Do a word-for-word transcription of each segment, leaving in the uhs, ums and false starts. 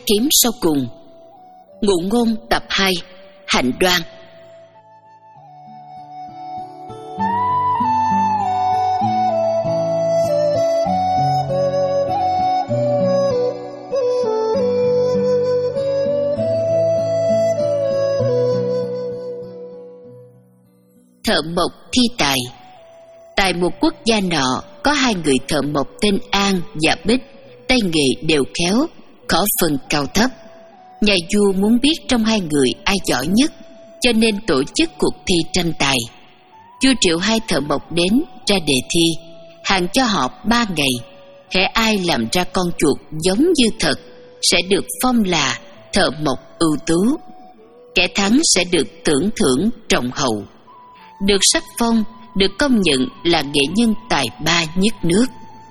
kiếm sau cùng. Ngụ ngôn tập hai, Hạnh đoan. Thợ mộc thi tài. Tại một quốc gia nọ, có hai người thợ mộc tên An và Bích, tay nghề đều khéo, khó phân cao thấp. Nhà vua muốn biết trong hai người ai giỏi nhất, cho nên tổ chức cuộc thi tranh tài. Vua triệu hai thợ mộc đến ra đề thi, hạn cho họ ba ngày. Hễ ai làm ra con chuột giống như thật sẽ được phong là thợ mộc ưu tú. Kẻ thắng sẽ được tưởng thưởng trọng hậu, được sắc phong, được công nhận là nghệ nhân tài ba nhất nước.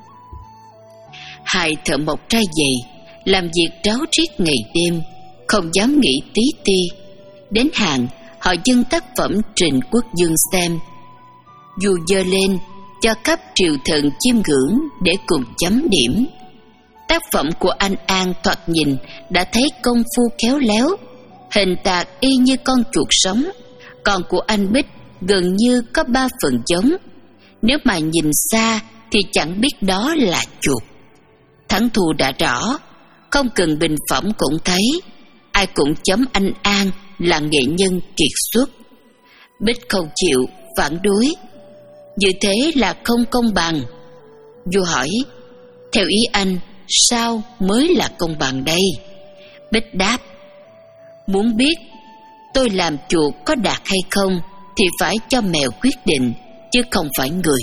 Hai thợ mộc trai dày làm việc ráo riết ngày đêm, không dám nghĩ tí ti. Đến hạn, họ dâng tác phẩm trình quốc vương xem. Vua giơ lên cho cấp triều thần chiêm ngưỡng để cùng chấm điểm. Tác phẩm của anh An thoạt nhìn đã thấy công phu khéo léo, hình tạc y như con chuột sống, còn của anh Bích gần như có ba phần giống. Nếu mà nhìn xa thì chẳng biết đó là chuột. Thắng thua đã rõ, không cần bình phẩm cũng thấy, ai cũng chấm anh An là nghệ nhân kiệt xuất. Bích không chịu, phản đối. Như thế là không công bằng. Vua hỏi, theo ý anh, sao mới là công bằng đây? Bích đáp, muốn biết tôi làm chuột có đạt hay không thì phải cho mèo quyết định, chứ không phải người.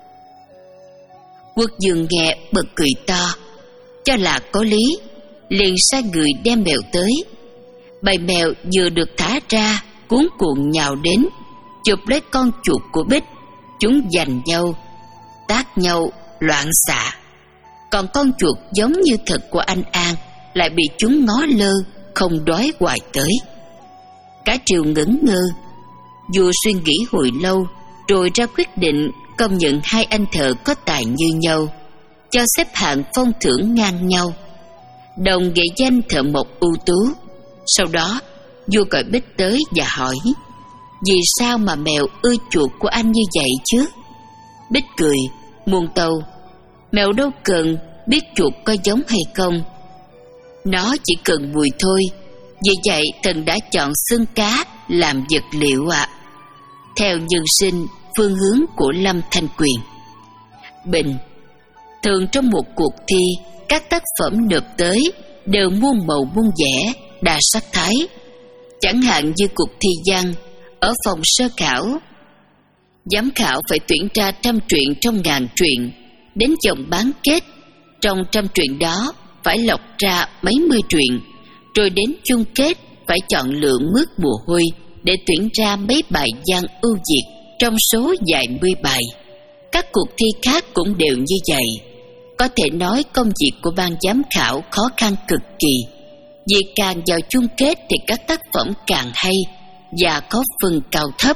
Quốc vương nghe bật cười to, cho là có lý, liền sai người đem mèo tới. Bầy mèo vừa được thả ra, cuống cuồng nhào đến, chụp lấy con chuột của Bích. Chúng giành nhau, tát nhau, loạn xạ. Còn con chuột giống như thật của anh An lại bị chúng ngó lơ, không đói hoài tới. Cả triều ngẩn ngơ. Vua suy nghĩ hồi lâu, rồi ra quyết định công nhận hai anh thợ có tài như nhau, cho xếp hạng phong thưởng ngang nhau, đồng nghệ danh thợ mộc ưu tú. Sau đó, vua gọi Bích tới và hỏi, vì sao mà mèo ưa chuột của anh như vậy chứ? Bích cười, muôn tâu, mèo đâu cần biết chuột có giống hay không, nó chỉ cần mùi thôi. Vì vậy thần đã chọn xương cá làm vật liệu ạ. À. Theo nhân sinh, phương hướng của Lâm Thanh Quyền. Bình. Thường trong một cuộc thi, các tác phẩm nộp tới đều muôn màu muôn vẻ, đa sắc thái. Chẳng hạn như cuộc thi văn, ở phòng sơ khảo, giám khảo phải tuyển ra trăm truyện trong ngàn truyện. Đến vòng bán kết, trong trăm truyện đó phải lọc ra mấy mươi truyện. Rồi đến chung kết phải chọn lựa mướt mồ hôi để tuyển ra mấy bài văn ưu việt trong số vài mươi bài. Các cuộc thi khác cũng đều như vậy. Có thể nói công việc của ban giám khảo khó khăn cực kỳ. Vì càng vào chung kết thì các tác phẩm càng hay và có phần cao thấp.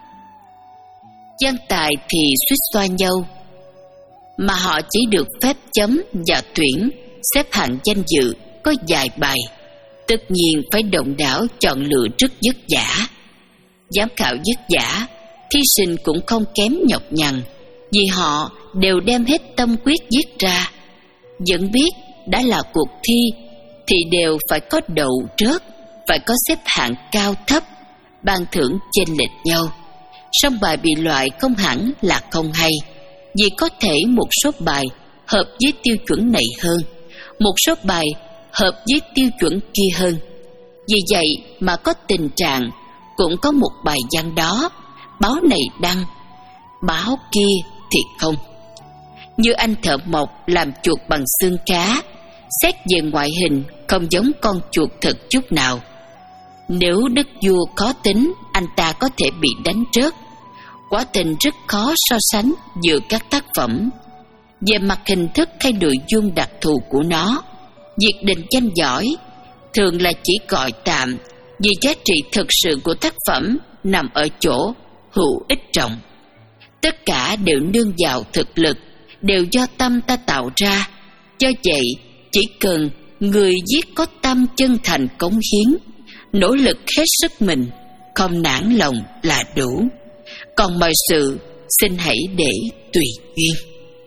Văn tài thì suýt xoa nhau, mà họ chỉ được phép chấm và tuyển, xếp hạng danh dự có vài bài. Tất nhiên phải động đảo chọn lựa rất vất vả. Giám khảo vất vả, thí sinh cũng không kém nhọc nhằn, vì họ đều đem hết tâm huyết viết ra. Vẫn biết đã là cuộc thi thì đều phải có đậu rớt, phải có xếp hạng cao thấp, ban thưởng chênh lệch nhau. Song bài bị loại không hẳn là không hay, vì có thể một số bài hợp với tiêu chuẩn này hơn, một số bài hợp với tiêu chuẩn kia hơn. Vì vậy mà có tình trạng cũng có một bài văn đó, báo này đăng, báo kia thì không. Như anh thợ mộc làm chuột bằng xương cá, xét về ngoại hình không giống con chuột thật chút nào. Nếu đức vua khó tính, anh ta có thể bị đánh rớt. Quả tình rất khó so sánh giữa các tác phẩm. Về mặt hình thức hay nội dung đặc thù của nó, việc định danh giỏi thường là chỉ gọi tạm, vì giá trị thực sự của tác phẩm nằm ở chỗ hữu ích trọng. Tất cả đều nương vào thực lực, đều do tâm ta tạo ra. Do vậy, chỉ cần người viết có tâm chân thành cống hiến, nỗ lực hết sức mình, không nản lòng là đủ. Còn mọi sự xin hãy để tùy duyên.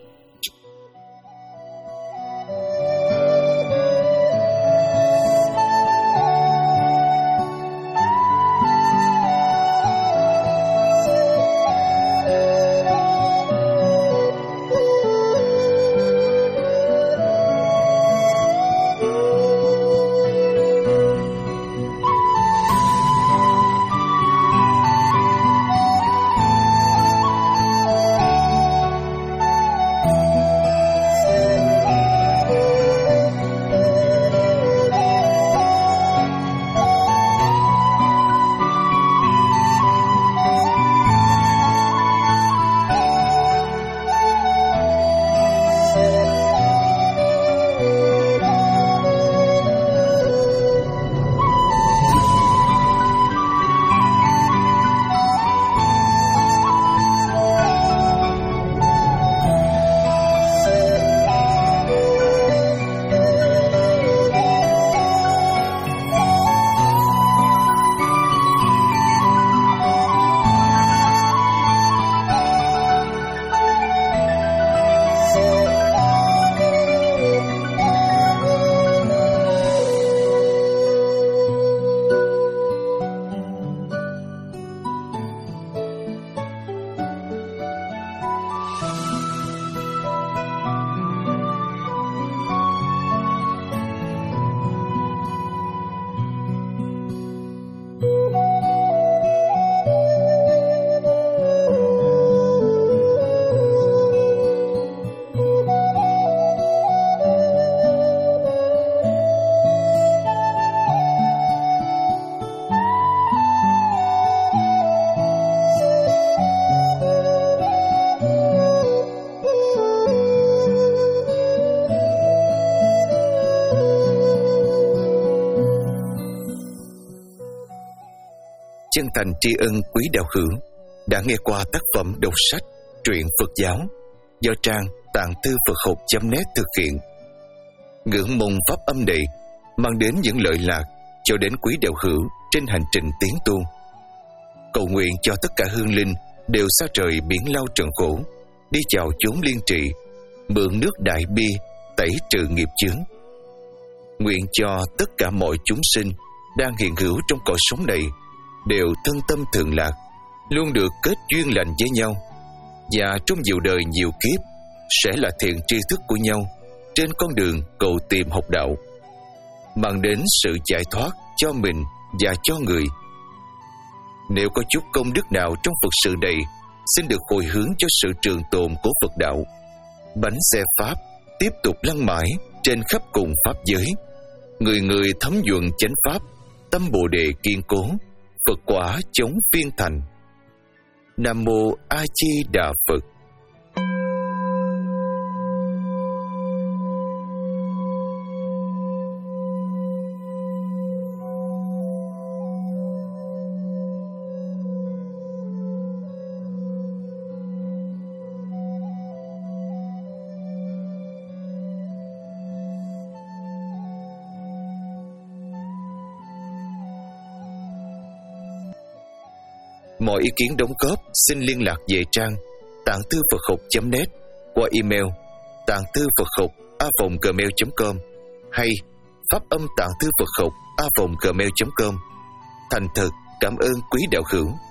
Chân thành tri ân quý đạo hữu đã nghe qua tác phẩm đọc sách truyện Phật giáo do trang tạng thư Phật học chấm net thực hiện. Ngưỡng mong pháp âm này mang đến những lợi lạc cho đến quý đạo hữu trên hành trình tiến tu. Cầu nguyện cho tất cả hương linh đều xa trời biển lao trần khổ, đi chào chốn liên trị, mượn nước đại bi tẩy trừ nghiệp chướng. Nguyện cho tất cả mọi chúng sinh đang hiện hữu trong cõi sống này đều thân tâm thường lạc, luôn được kết duyên lành với nhau, và trong nhiều đời nhiều kiếp sẽ là thiện tri thức của nhau trên con đường cầu tìm học đạo, mang đến sự giải thoát cho mình và cho người. Nếu có chút công đức nào trong Phật sự này, xin được hồi hướng cho sự trường tồn của Phật đạo. Bánh xe Pháp tiếp tục lăn mãi trên khắp cùng Pháp giới, người người thấm nhuận chánh Pháp, tâm Bồ Đề kiên cố, Phật quả chống phiên thành. Nam Mô A Di Đà Phật. Mọi ý kiến đóng góp xin liên lạc về trang tạng thư Phật học chấm net qua email tạng thư Phật học a vòng gmail chấm com hay pháp âm tạng thư Phật học a vòng gmail chấm com. Thành thật cảm ơn quý đạo hữu.